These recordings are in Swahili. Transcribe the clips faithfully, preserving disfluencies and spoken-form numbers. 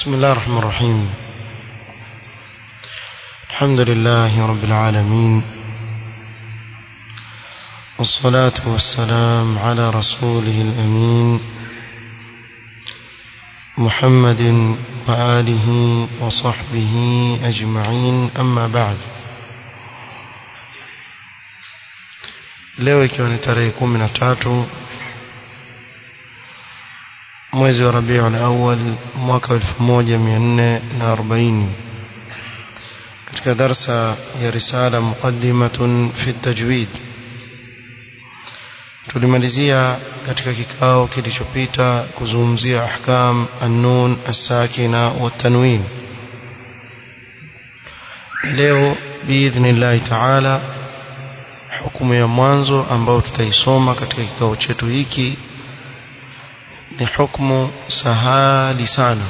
بسم الله الرحمن الرحيم. الحمد لله رب العالمين، والصلاة والسلام على رسوله الأمين محمد وآله وصحبه أجمعين، أما بعد. leo ikiwa ni tarehe kumi na tatu mwezi wa Rabiul Awwal mwaka elfu moja mia nne na arobaini, katika darsa ya risala muqaddimatun fi tajwid, tulimalizia katika kikao kilichopita kuzungumzia ahkam an-nun as-sakina wa tanwin. Leo biidhnillahi ta'ala, hukumu ya mwanzo ambao tutaisoma katika kikao chetu hiki ni hukumu sahali sana,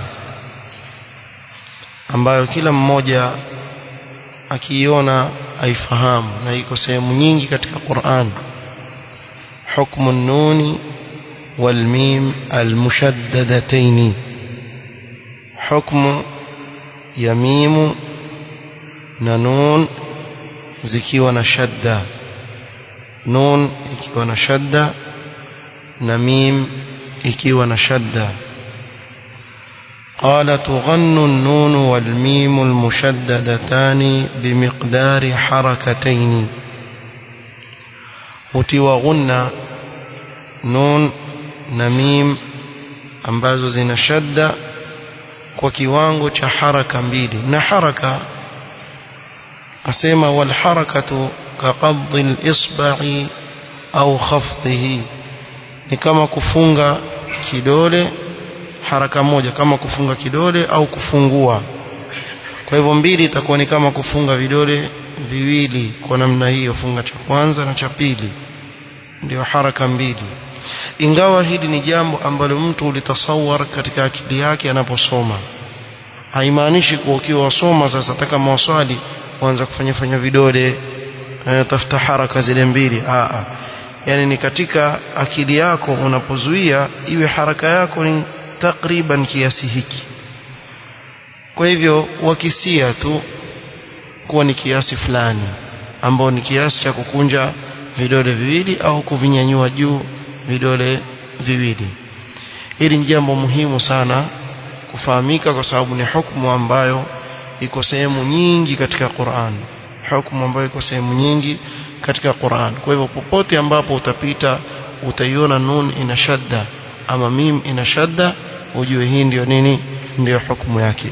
ambayo kila mmoja akiiona aifahamu, na iko sehemu nyingi katika Qur'an. Hukmu an-nun wal mim al-mushaddadatayn, hukmu ya mim na nun zikiwa na shadda, nun ikiwa na shadda na mim ikiwa na shadda. قال تغن النون والميم المشددتان بمقدار حركتين. utiwa nun na mim ambazo zina shadda kwa kiwango cha haraka mbili. Na haraka asema wal harakatu ka qabdhi al isba'i au khafdhihi, ni kama kufunga kidole, haraka moja kama kufunga kidole au kufungua. Kwa hivyo mbili itakuwa ni kama kufunga vidole viwili kwa namna hiyo, funga cha kwanza na cha pili, ndio haraka mbili. Ingawa hili ni jambo ambalo mtu ulitasawar katika akili yake anaposoma, haimaanishi kuwa ukiwa wasoma sasa taka maswali kuanza kufanya fanya vidole tafuta haraka zile mbili. Aa, yani ni katika akili yako unapozuia iwe haraka yako ni takriban kiasi hiki. Kwa hivyo wakisia tu kuwa ni kiasi fulani ambao ni kiasi cha kukunja vidole viwili au kuvinyanyua juu vidole viwili. Hili ni jambo muhimu sana kufahamika, kwa sababu ni hukumu ambayo iko sehemu nyingi katika Qur'an, hukumu ambayo iko sehemu nyingi katika Qur'an. Kwa hivyo popote ambapo utapita utaiona nun ina shadda ama mim ina shadda, ujue hii ndio nini, ndio hukumu yake.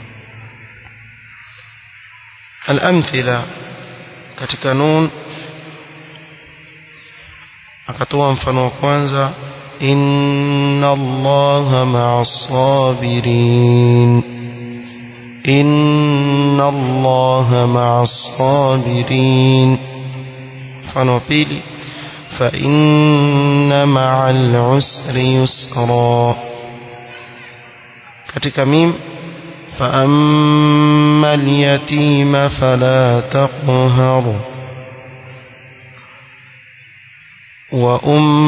Al-amthila katika nun, akatoa mfano wa kwanza, inna Allaha ma'as sabirin, inna Allaha ma'as sabirin. Mfano wa pili, fa inna ma'al usri yusra. katika mim, fa amma al-yatima fala taqhar wa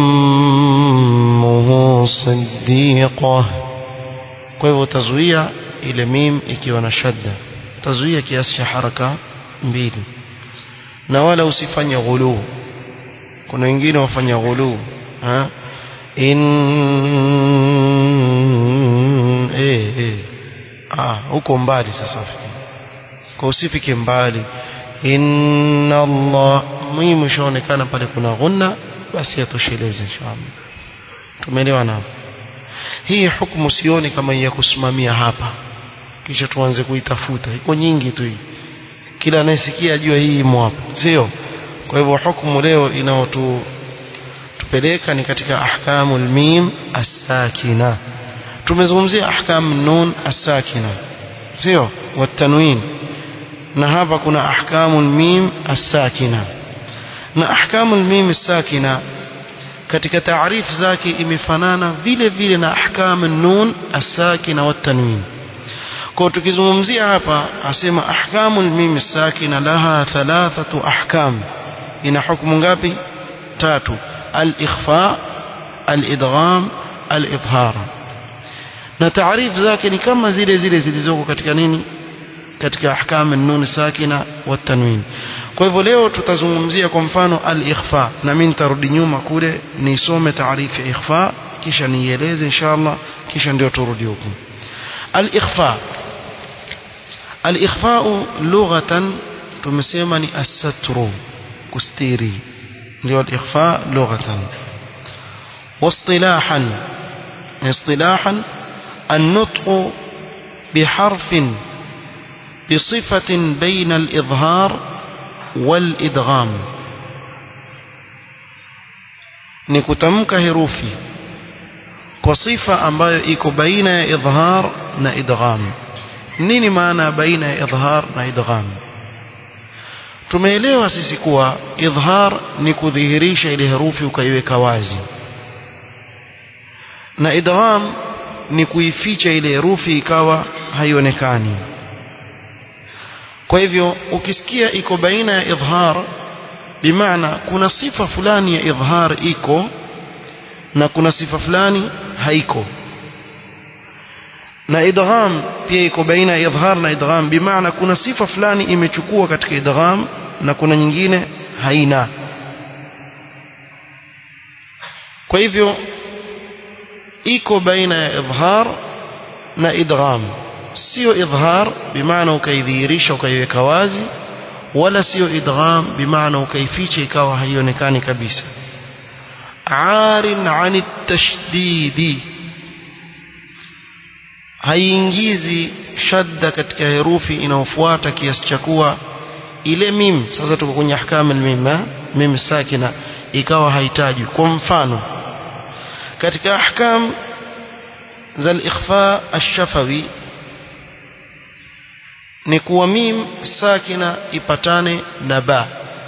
ummuhu siddiqah. Kwa hivyo tazuia ile mim ikiwa na shadda, tazuia kiasi cha haraka mbili, na wala usifanye ghulu. Kuna wengine wafanya ghulu, ha in eh eh ah huko mbali sasa, kwa usifike mbali. Inna Allah, muhimu shaonekana pale kuna ghunna, basi yatosheleze inshallah. Tumeelewana hapo? Hii hukumu sioni kama ya kusimamia hapa kisha tuanze kuitafuta, iko nyingi tu hii, kila anayesikia ajue hii imo hapa, sio? Kwa hivyo hukumu leo inaotu tupeleka ni katika ahkamul mim as-sakina. Tumezungumzia ahkam nun as-sakina, sio? Wa tanwin, na hapa kuna ahkamul mim as-sakina. Na ahkamul mim as-sakina katika taarifu zake imefanana vile vile na ahkamun nun as-sakina wa tanwin. Kwa tukizungumzia hapa asema ahkamul mim as-sakina laha thalathatu ahkam, ina hukumu ngapi? Tatu: al-ikhfa, al-idgham, al-idhar. na taarifu zake ni kama zile zile zilizoko katika nini katika ahkam an-nun sakina wa tanwin. Kwa hivyo leo tutazungumzia kwa mfano al-ikhfa, na mimi nitarudi nyuma kule nisome taarifu ya ikhfa kisha nieleze inshallah, kisha ndio turudi huko. Al-ikhfa, al-ikhfa lughatan tumesema ni as-satru, kustiri, ndio al-ikhfa lughatan. واصطلاحا اصطلاحا النطق بحرف بصفة بين الإظهار والإدغام، نكتمك هروفي وصفة ambayo iko baina ya idhhar na idgham. Nini maana baina ya idhhar na idgham? Tumeelewa sisi kuwa idhhar ni kudhihirisha ile herufi ukaiweka wazi, na idgham ni kuificha ile herufi ikawa haionekani. Kwa hivyo ukisikia iko baina ya idhhar, bimaana kuna sifa fulani ya idhhar iko na kuna sifa fulani haiko. Na idgham pia iko baina ya idhhar na idgham, bimaana kuna sifa fulani imechukua katika idgham na kuna nyingine haina. Kwa hivyo iko baina ya idhhar na idgham, sio idhhar bimaana ukaidhihirisha ukaiweka wazi, wala sio idgham bimaana ukaificha ikawa haionekani kabisa. Arin anit tashdidi, haiingizi shadda katika herufi inayofuata kiasi cha kuwa ile mim, sasa tuko kwenye ahkam al-mim, mim sakina ikawa haitaji. Kwa mfano katika ahkam za al-ikhfa ash-shafawi ni kuwa mim sakina ipatane na ba.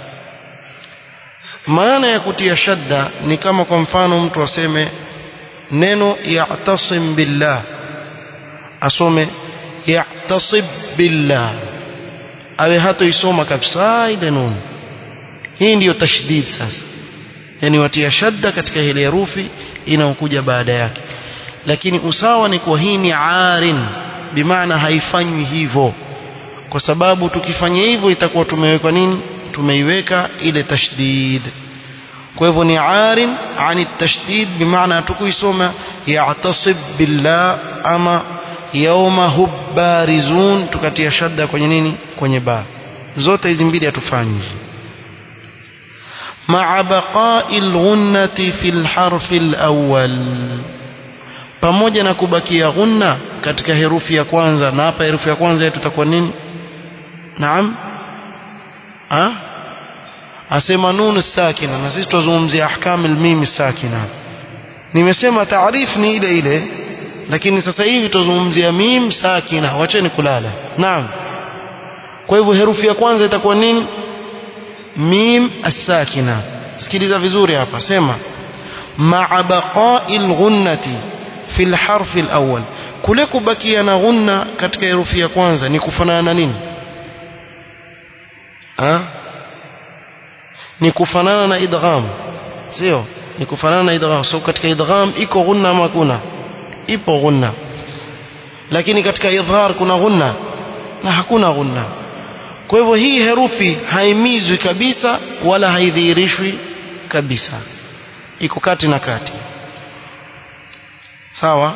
Maana ya kutia shadda ni kama kwa mfano mtu aseme neno ya'tasim billah, asome ya'tasib billah, awe hato isoma kabisa ile nun. Hii ndiyo tashdid sasa, yani watia shadda katika ile herufi inayokuja baada yake. Lakini usawa ni kwa hii ni arin, bimaana haifanywi hivyo, kwa sababu tukifanya hivyo itakuwa tumeweka nini, tumeiweka ile tashdid. Kwa hivyo ni arin ani tashdid, bimaana tukuisoma ya'tasib billah ama yawma hubbarizun tukatia shadda kwenye nini, kwenye ba. Zote hizi mbili hatufanyi. ma'a baqa'il ghunnati fil harfi al-awwal, pamoja na kubakia ghunna katika herufi ya kwanza. Na hapa herufi ya kwanza yetu itakuwa nini? Naam, ah asema nun sakina, na sisi tuzungumzia ahkam al-mim sakina. Nimesema taarifu ni ile ile, lakini sasa hivi tuzungumzia mim sakina, wacheni kulala. Naam, kwa hivyo herufi ya kwanza itakuwa nini? Mim as-sakina. Sikiliza vizuri hapa, sema ma'a baqa'il ghunnati fil harfi al-awwal, kule kubakia na ghunna katika herufi ya kwanza ni kufanana na nini? Ah, ni kufanana na idgham, sio? Ni kufanana na idgham. So katika idgham iko ghunna ama kuna? Ipo ghunna. Lakini katika idhhar kuna ghunna na hakuna ghunna. Kwa hivyo hii herufi haimizwi kabisa wala haidhihirishwi kabisa, iko kati na kati. Sawa?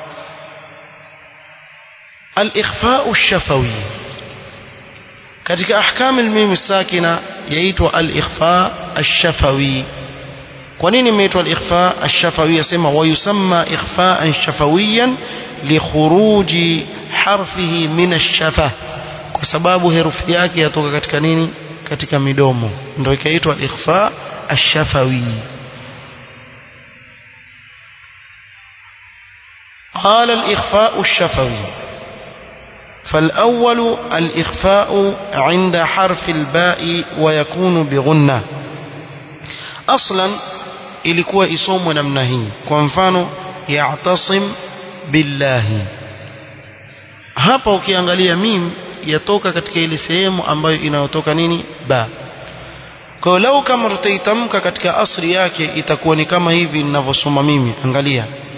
Al-ikhfa ash-shafawi katika ahkam al-mim sakina yaitwa al-ikhfa ash-shafawi. Kwa nini imeitwa al-ikhfa ash-shafawi? Yasema wa yusamma ikhfa'an shafawiyan li khuruji harfihi min ash-shafa, kwa sababu herufi yake yatoka katika nini, katika midomo, ndio ikaitwa al-ikhfa ash-shafawi. قال الإخفاء الشفوي فالأول الإخفاء عند حرف الباء ويكون بغنة. أصلا ilikuwa isomwe namna hii, kwa mfano ya'tasim billahi. Hapa ukiangalia mim yatoka katika ile sehemu ambayo inayotoka nini, ba. Kwa hiyo lau kama tutaitamka katika asri yake itakuwa ni kama hivi ninavyosoma mimi. Angalia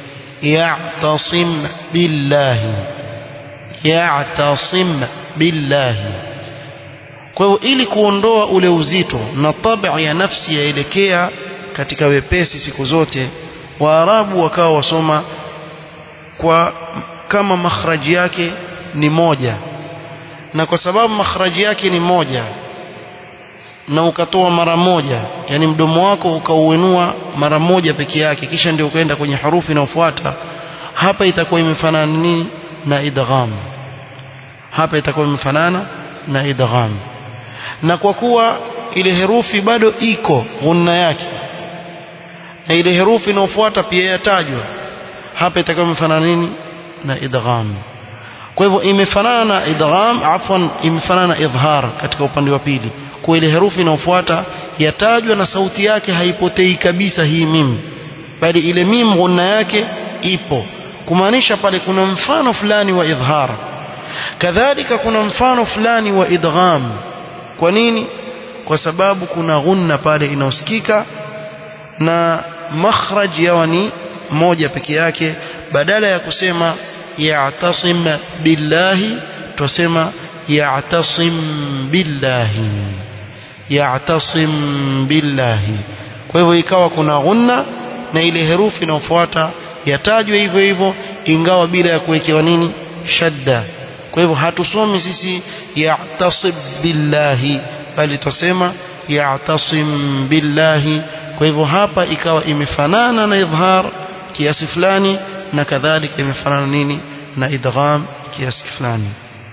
ya'tasim billahi ya'tasim billahi. Kwa hiyo ili kuondoa ule uzito na tabia ya nafsi yaelekea katika wepesi siku zote, Waarabu wakawa wasoma kwa kama makhraji yake ni moja, na kwa sababu makhraji yake ni moja na ukatoa mara moja, yani mdomo wako ukauenua mara moja peke yake, kisha ndio ukaenda kwenye harufi inayofuata, hapa itakuwa imefanana nini na idgham. Hapa itakuwa imefanana na idgham, na kwa kuwa ile herufi bado iko ghunna yake na ile herufi inayofuata pia yatajwa, hapa itakuwa imefanana nini na idgham. Kwa hivyo imefanana na idgham, afwan, imefanana na idhhar katika upande wa pili, kwa ile herufi inayofuata yatajwa na sauti yake haipotei kabisa hii mim, bali ile mim ghunna yake ipo, kumaanisha pale kuna mfano fulani wa idhhar. Kadhalika kuna mfano fulani wa idgham. Kwa nini? Kwa sababu kuna ghunna pale inaosikika na makhraj yawa ni moja peke yake, badala ya kusema ya'tasim billahi tusema ya'tasim billahi ya'tasim billahi. Kwa hivyo ikawa kuna ghunna na ile herufi inayofuata yatajwe hivyo hivyo, ingawa bila ya kuwekewa nini shadda. Kwa hivyo hatusomi sisi ya'tasib billahi, bali tusema ya'tasim billahi. Kwa hivyo hapa ikawa imefanana na idhhar kiasi fulani, na kadhalika imefanana nini na idgham kiasi fulani.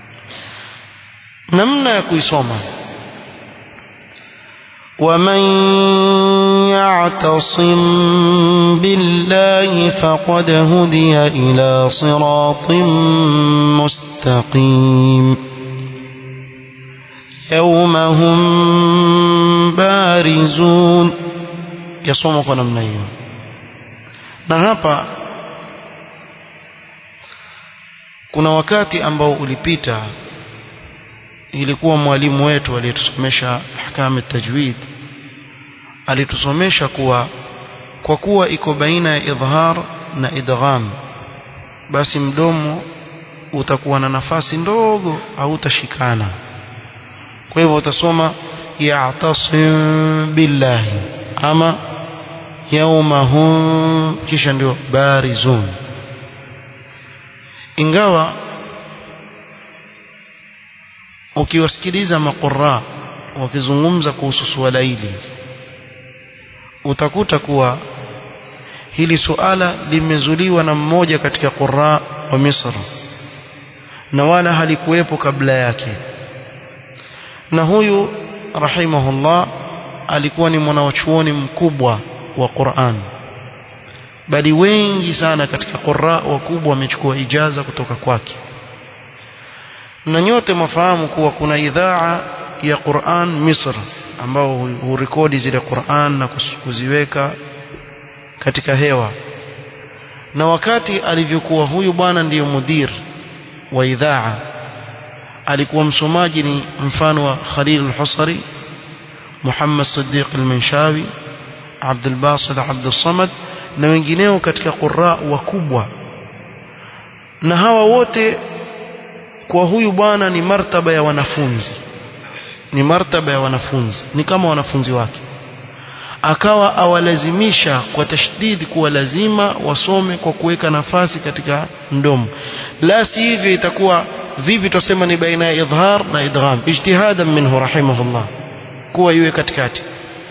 Namna ya kuisoma: ومن يعتصم بالله فقد هدي إلى صراط مستقيم يوم هم بارزون. يصوم kwa namna hiyo. Na hapa kuna wakati ambao ulipita, ilikuwa mwalimu wetu aliyetusomesha ahkam at-tajwid alitusomesha kuwa kwa kuwa iko baina ya idhhar na idgham, basi mdomo utakuwa na nafasi ndogo au utashikana. Kwa hivyo utasoma ya'tasim billahi ama yawmahum, kisha ndio barizun. Ingawa ukiwasikiliza maqurra wakizungumza kuhusu swala hili, utakuta kuwa hili suala limezuliwa na mmoja katika qurra wa Misri na wala halikuwepo kabla yake. Na huyu rahimahullah alikuwa ni mwanachuoni mkubwa wa Qur'an, bali wengi sana katika qurra wakubwa wamechukua ijaza kutoka kwake. Na nyote mafahamu kuwa kuna idhaa ya Qur'an Misri ambao hurekodi zile Qur'an na kuziweka katika hewa. Na wakati alivyokuwa huyu bwana ndiyo mudir wa idhaa, alikuwa msomaji ni mfano wa Khalil al-Husari, Muhammad Siddiq al-Manshawi, Abdul Basit Abdul Samad na wengineo katika qurra wakubwa. Na hawa wote kwa huyu bwana ni martaba ya wanafunzi, ni martaba ya wanafunzi, ni kama wanafunzi wake. Akawa awalazimisha kwa tashdid kuwa lazima wasome kwa kuweka nafasi katika mdomo, la si hivyo itakuwa vipi tusema ni baina ya idhhar na idgham. Ijtihadan minhu rahimahullah kuwa iwe katikati,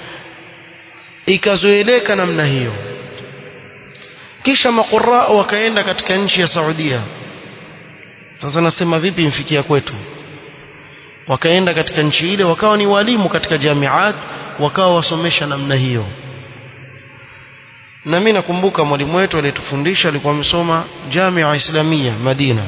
ikazoeleka namna hiyo. Kisha maqurra wakaenda katika nchi ya Saudia. Sasa nasema vipi imfikia kwetu? Wakaenda katika nchi ile, wakawa ni walimu katika jamiat, wakawa wasomesha namna hiyo. Na mimi nakumbuka mwalimu wetu aliyetufundisha alikuwa amesoma Jamia Islamia Madina,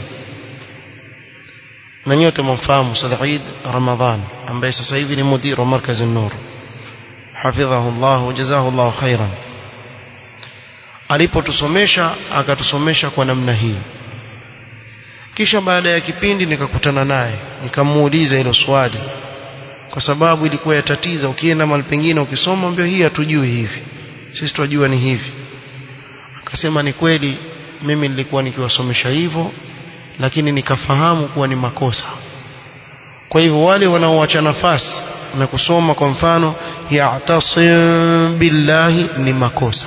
na nyote mfahamu Said Ramadhan ambaye sasa hivi ni mudir wa Markaz an-Nur, hafidhahu Allah wa jazahu Allah khairan. Alipotusomesha akatusomesha kwa namna hii. Kisha baada ya kipindi nikakutana naye, nikamuuliza hilo swali, kwa sababu ilikuwa yatatiza. Ukienda mahali pengine ukisoma mbio hii hatujui hivi, sisi tunajua ni hivi. Akasema ni kweli mimi nilikuwa nikiwasomesha hivyo lakini nikafahamu kuwa ni makosa. Kwa hivyo wale wanaoacha nafasi na kusoma kwa mfano ya'tasim billahi ni makosa,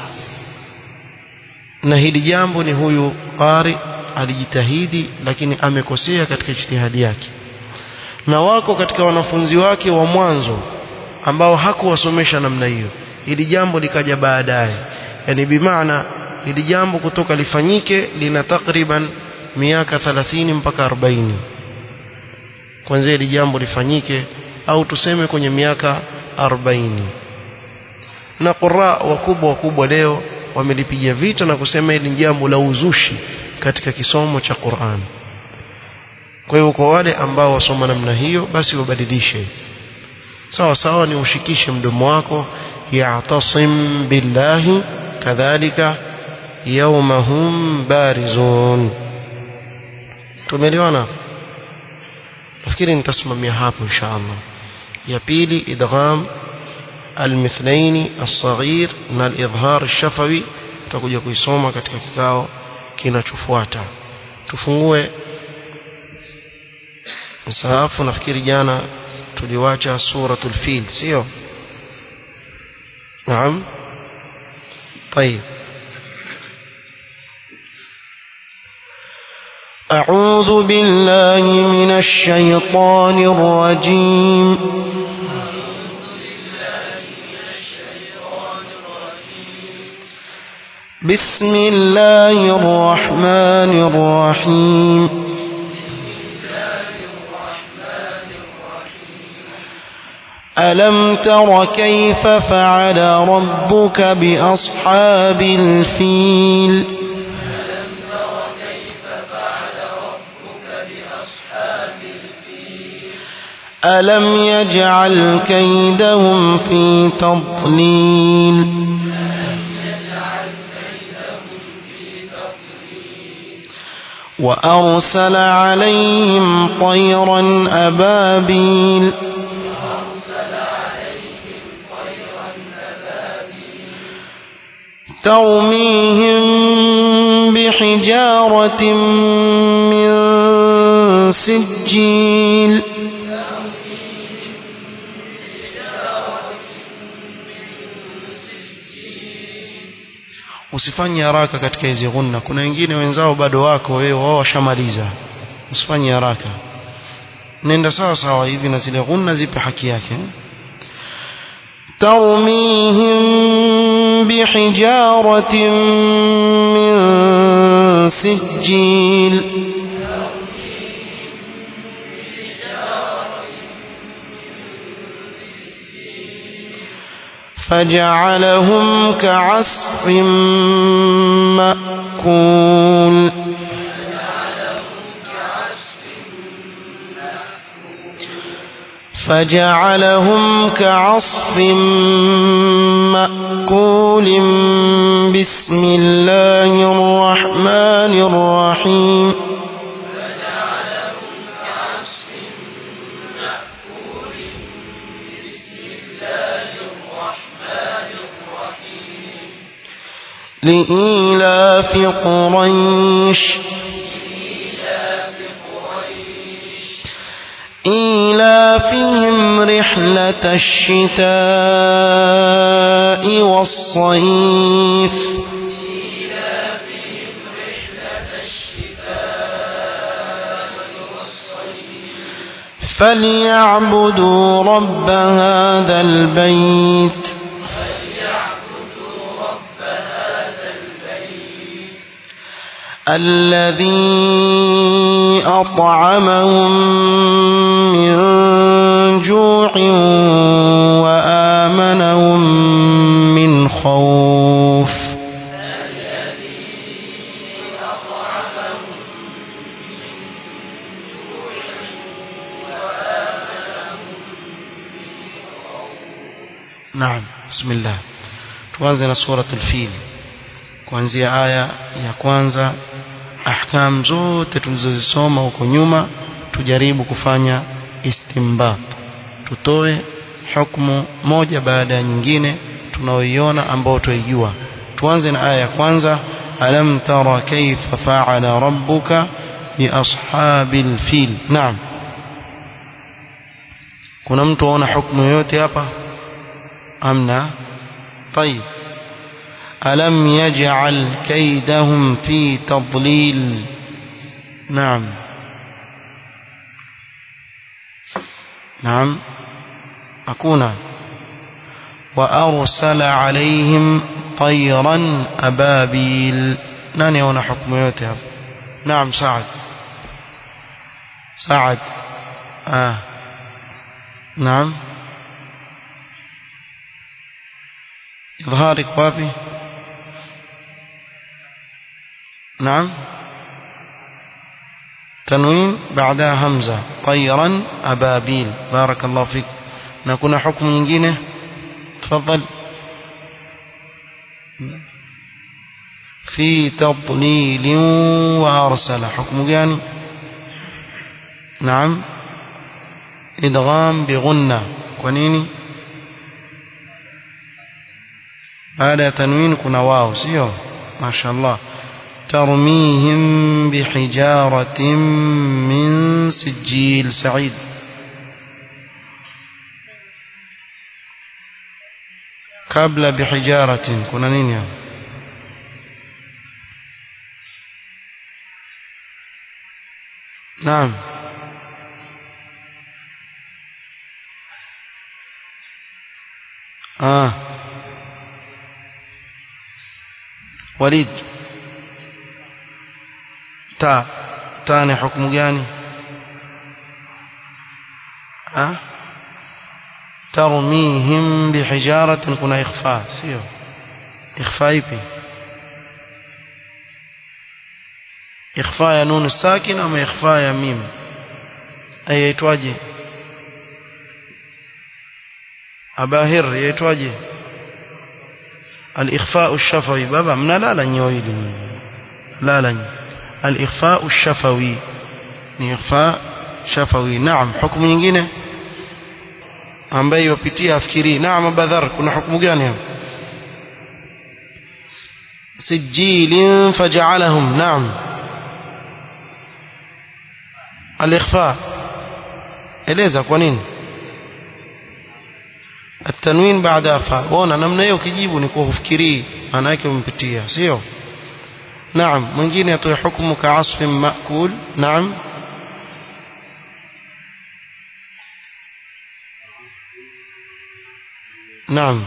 na hili jambo ni huyu qari alijitahidi lakini amekosea katika ijtihadi yake. Na wako katika wanafunzi wake wa mwanzo ambao hakuwasomesha namna hiyo, hili jambo likaja baadaye. Yani bimaana hili jambo kutoka lifanyike lina takriban miaka thelathini mpaka arobaini kwanza hili jambo lifanyike, au tuseme kwenye miaka arobaini. Na qurra wakubwa wakubwa leo wamelipigia vita na kusema hili jambo la uzushi katika kisomo cha Qur'an. Kwa hiyo kwa wale ambao wasoma namna hiyo basi wabadilishe. Sawa sawa ni ushikishe mdomo wako ya'tasim billahi kadhalika yawmahum barizun. Tumeelewana? nafikiri nitasimamia hapo inshallah. Ya pili idgham al-mithlaini as-saghir na al-idhhar ash-shafawi tutakuja kuisoma katika kikao kinachofuata. Tufungue msahafu. Nafikiri jana tuliwacha suratul fil, sio? Naam. طيب أعوذ بالله من الشيطان الرجيم. بسم الله الرحمن الرحيم. ألم تر كيف فعل ربك بأصحاب الفيل؟ ألم يجعل كيدهم في تضليل؟ وأرسل عليهم طيرا أبابيل ترميهم بحجارة من سجيل Usifanye haraka katika hizi ghunna. Kuna wengine wenzao bado wako, wewe wao washamaliza. Usifanye haraka, nenda sawa sawa hivi na zile ghunna zipe haki yake. Tarmihim bihijaratin min sijil فجعلهم كعصف مأكول فجعلهم كعصف مأكول بسم الله الرحمن الرحيم. لإيلاف قريش إيلافهم رحلة الشتاء والصيف فليعبدوا رب هذا البيت الذي أطعمهم من جوع وآمنهم من خوف. نعم. بسم الله. tuanze na suratul fil kuanzia aya ya kwanza. Ahkam zote tulizozisoma huko nyuma tujaribu kufanya istinbat, tutoe hukumu moja baada ya nyingine tunaoiona ambao tuijua. Tuanze na aya ya kwanza. ألم تر كيف فعل ربك بأصحاب الفيل. نعم. kuna mtu aona hukumu yote hapa amna? طيب ألم يجعل كيدهم في تضليل. نعم نعم أكون وأرسل عليهم طيرا أبابيل. ناني هنا حكم يوتها. نعم سعد سعد آه نعم إظهارك وابي. نعم تنوين بعدها همزة طيرا أبابيل. بارك الله فيك. نكون حكم ينجينه تفضل. في تضليل وأرسل حكم يعني. نعم إدغام بغنة كونيني هذا تنوين كنا واو سيو ما شاء الله. ترميهم بحجارة من سجيل. سعيد قبل بحجارة كنا نين. نعم آه وليد تا تاني حكم جاني آه ترميهم بحجارة كنا إخفاء سيو إخفاء يبي إخفاء يا نون الساكن أما إخفاء يا ميم أي يتواجه أباهر يتواجه الإخفاء الشفوي بابا من لا لن يويل لا لن الإخفاء الشفوي إخفاء شفوي. نعم حكم nyingine ambaye yopitia afikiri. naam badhar kuna hukumu gani hapo? sijilin faj'alahum. naam al-ikhfa eleza kwa nini التنوين بعد فاء. وانا namna hiyo ukijibu ni kwa kufikiri maana yake umpitia sio. نعم mwingine atoe hukumu ka asfin maakul. naam نعم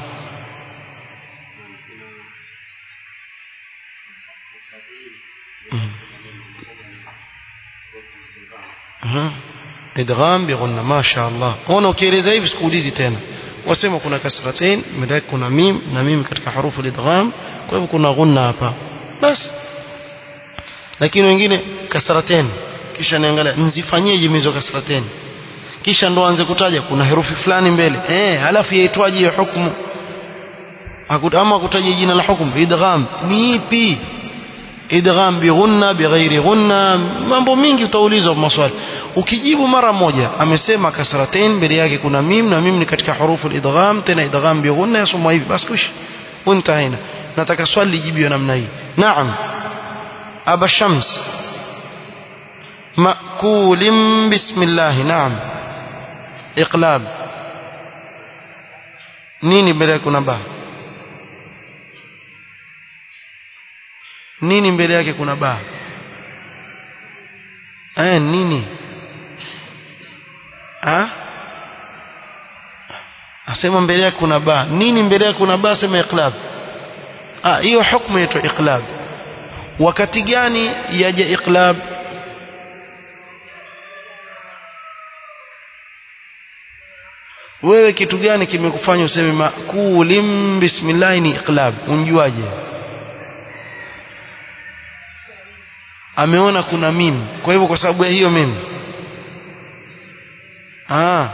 idgham bighunna. ما شاء الله. ona ukieleza hivi sikuulizi tena wasema kuna kasratain madaki kuna mim na mim katika harufu al-idgham kwa hivyo kuna ghunna hapa bas. lakini wengine kasratain kisha niangalia nzifanyeje mizo kasratain kisha ndo anze kutaja kuna herufi fulani mbele eh halafu yaitwaje hiyo hukumu ama kutaja jina la hukumu idgham ni ipi idgham bighunna bighairi ghunna mambo mingi utaulizwa maswali ukijibu mara moja amesema kasratain mbele yake kuna mim na mim ni katika hurufu al-idgham tena idgham bighunna yasoma hivi basi kush untaina nataka swali lijibiwe namna hii. naam aba shams ma'kulim bismillah. naam iqlab nini mbele yake kuna ba nini mbele yake kuna ba eh nini ah asema mbele yake kuna ba nini mbele yake kuna ba sema iqlab. ah hiyo hukumu yetu iqlab. wakati gani yaje iqlab? wewe kitu gani kimekufanya useme makulim bismillah ni iqlab? unjuaje? ameona kuna mim kwa hivyo kwa sababu ya hiyo mim ah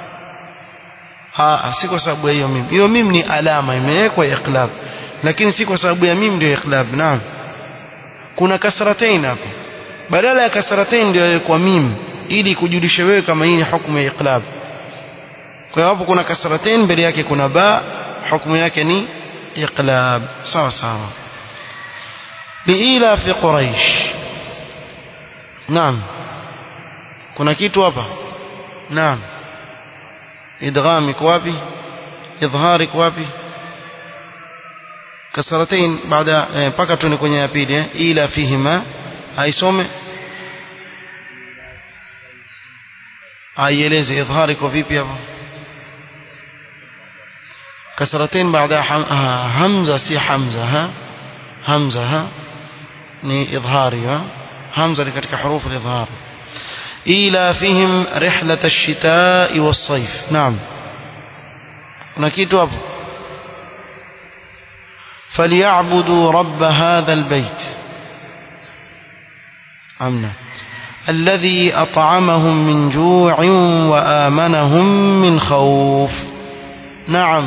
ah si kwa sababu ya hiyo mim. hiyo mim ni alama imewekwa iqlab lakini si kwa sababu ya mim ndio iqlab. naam kuna kasratain hapo badala ya kasratain ndio kwa mim ili kujulisha wewe kama hii ni hukumu ya iqlab. kwa hapo kuna kasratain mbele yake kuna ba hukumu yake ni iqlab sawa sawa. liila fi quraish. Naam, kuna kitu hapa. Naam, idgham iko wapi? idhhar iko wapi? kasratain baada mpaka tuni kwenye ya pili eh? ila fihima aisome aieleze idhhar iko vipi hapa. kasratain baada hamza si hamza ha hamza ha ni idhhari ha hamza ni katika hurufu al-idhhar. ila fihim rihlat ash-shita'i was-sayf. Naam, kuna kitu hapo. فليعبدوا رب هذا البيت أمنا الذي أطعمهم من جوع وآمنهم من خوف. نعم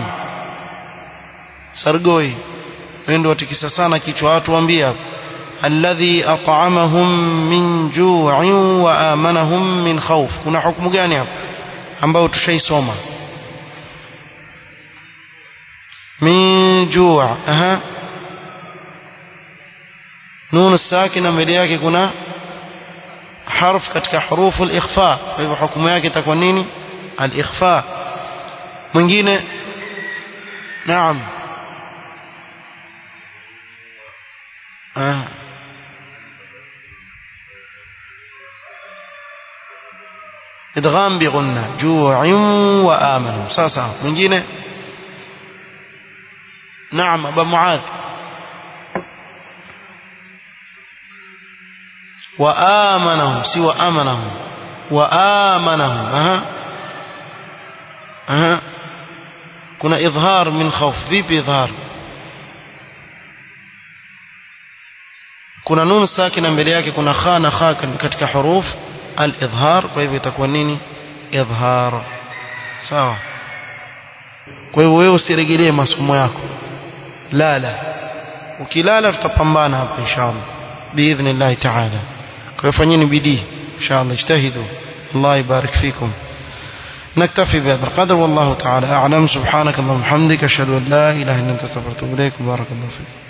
سرقوي ويندو تكسا sana kichwa watu waambia alladhi at'amahum min ju'in wa amanahum min khawf. kuna hukumu gani hapo ambao tushaisoma? min ju' aha nun sakina mbele yake kuna harf katika hurufu al-ikhfa, kwa hivyo hukumu yake itakuwa nini? al-ikhfa. mwingine naam ah idgham bi ghunna ju'in wa amanu. sasa mwingine نعم أبا معاذ. وآمنهم سوى آمنهم وآمنهم أها أها كنا إظهار من خوف. vipi إظهار؟ kuna nun sakina mbele yake, kuna kha na kha katika huruf al-idhhar, kwa hivyo itakuwa nini? idhhar. sawa. kwa hivyo wewe usiregelee masomo yako, lala. ukilala tutapambana hapa inshallah biidhnillah ta'ala. kwa hivyo fanyeni bidii inshallah, ijtahidu. Allah يبارك فيكم. نكتفي بهذا القدر والله تعالى أعلم. سبحانك اللهم وبحمدك أشهد أن لا إله إلا أنت أستغفرك وأتوب إليك. بارك الله فيك.